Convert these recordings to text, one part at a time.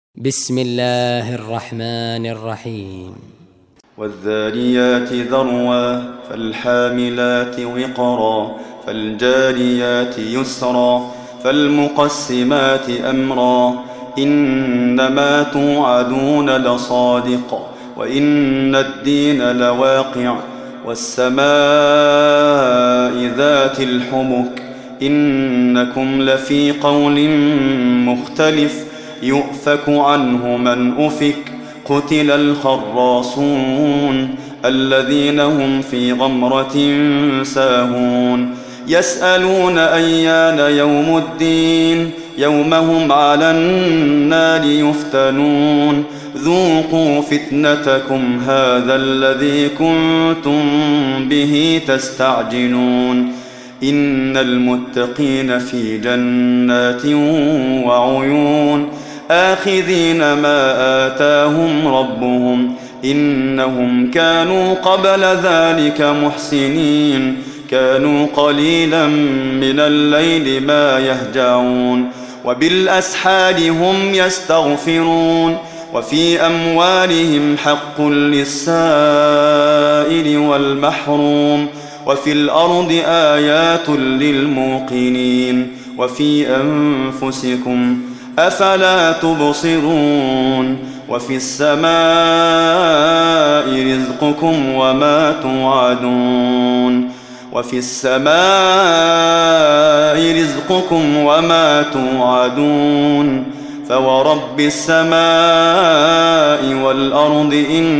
بسم الله الرحمن الرحيم. والذاريات ذروا فالحاملات وقرا فالجاريات يسرا فالمقسمات أمرا إنما توعدون لصادق وإن الدين لواقع والسماء ذات الحبك إنكم لفي قول مختلف يؤفك عنه من أفك قتل الخراصون الذين هم في غمرة ساهون يسألون أيان يوم الدين يوم هم على النار يفتنون ذوقوا فتنتكم هذا الذي كنتم به تستعجلون إن المتقين في جنات وعيون آخذين ما آتاهم ربهم إنهم كانوا قبل ذلك محسنين كانوا قليلا من الليل ما يهجعون وبالأسحار هم يستغفرون وفي أموالهم حق للسائل والمحروم وفي الأرض آيات للموقنين وفي أنفسكم أفلا تبصرون وفي السماء رزقكم وما توعدون وفي السماء رزقكم وما توعدون فورب السماء والأرض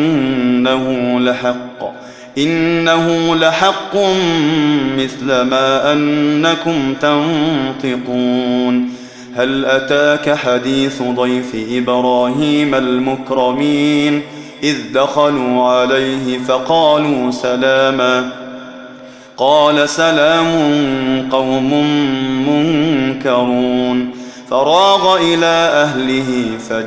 إنه لحق مثل ما أنكم تنطقون هل أتاك حديث ضيف إبراهيم المكرمين إذ دخلوا عليه فقالوا سلاما قال سلام قوم منكرون فراغ إلى أهله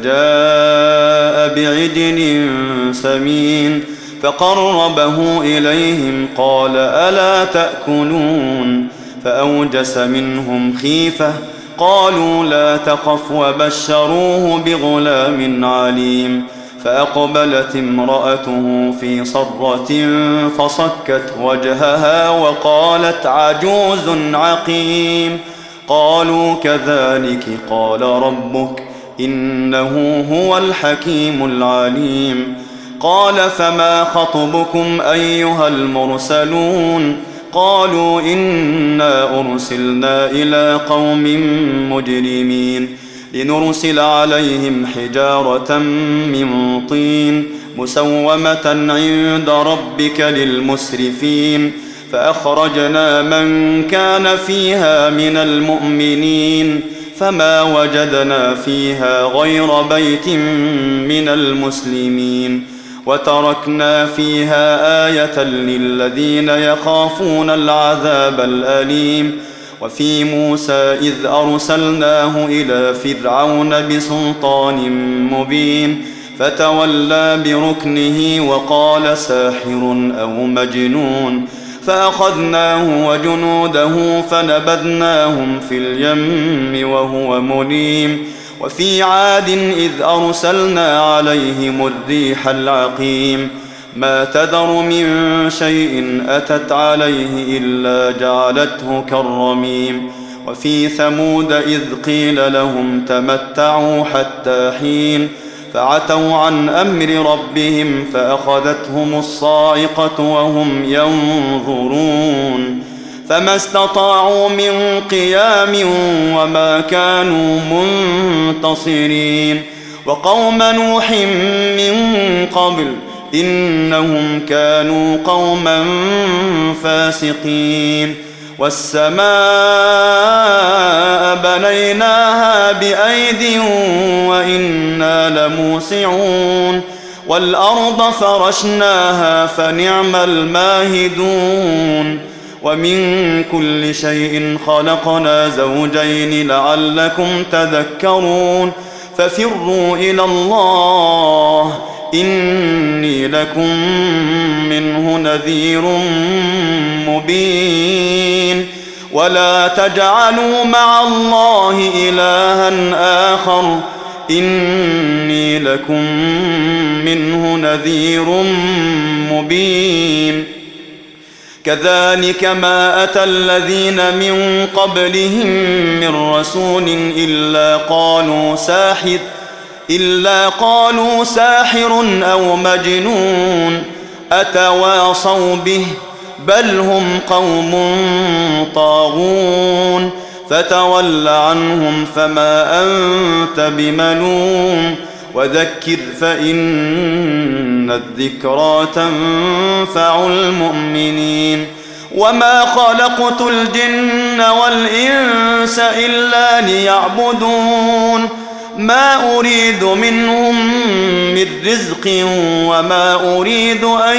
فجاء بعجل سمين فقربه إليهم قال ألا تأكلون فأوجس منهم خيفة قالوا لا تخف وبشروه بغلام عليم فأقبلت امرأته في صرة فصكت وجهها وقالت عجوز عقيم قالوا كذلك قال ربك إنه هو الحكيم العليم قال فما خطبكم أيها المرسلون قالوا إنا أرسلنا إلى قوم مجرمين لنرسل عليهم حجارة من طين مسومة عند ربك للمسرفين فأخرجنا من كان فيها من المؤمنين فما وجدنا فيها غير بيت من المسلمين وتركنا فيها آية للذين يخافون العذاب الأليم وفي موسى إذ أرسلناه إلى فرعون بسلطان مبين فتولى بركنه وقال ساحر أو مجنون فأخذناه وجنوده فنبذناهم في اليم وهو مليم وفي عاد إذ أرسلنا عليهم الريح العقيم ما تذر من شيء أتت عليه إلا جعلته كالرميم وفي ثمود إذ قيل لهم تمتعوا حتى حين فعتوا عن أمر ربهم فأخذتهم الصاعقة وهم ينظرون فما استطاعوا من قيام وما كانوا منتصرين وقوم نوح من قبل إنهم كانوا قوما فاسقين والسماء بنيناها بأيد وإنا لموسعون والأرض فرشناها فنعم الماهدون ومن كل شيء خلقنا زوجين لعلكم تذكرون ففروا إلى الله إني لكم منه نذير مبين ولا تجعلوا مع الله إلها آخر إني لكم منه نذير مبين كذلك ما أتى الذين من قبلهم من رسول إلا قالوا ساحر أو مجنون أتواصوا به بل هم قوم طاغون فتول عنهم فما أنت بملوم وذكر فإن الذكرى تنفع المؤمنين وما خلقت الجن والإنس إلا ليعبدون ما أريد منهم من رزق وما أريد أن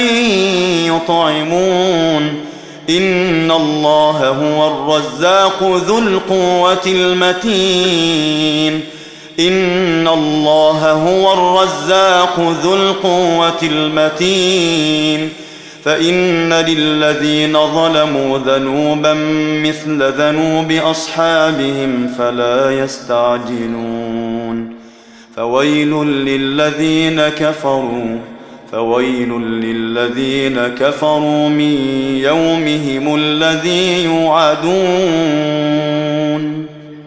يطعمون إن الله هو الرزاق ذو القوة المتين إن الله هو الرزاق ذو القوة المتين فإن للذين ظلموا ذنوبا مثل ذنوب أصحابهم فلا يستعجلون فويل للذين كفروا من يومهم الذي يوعدون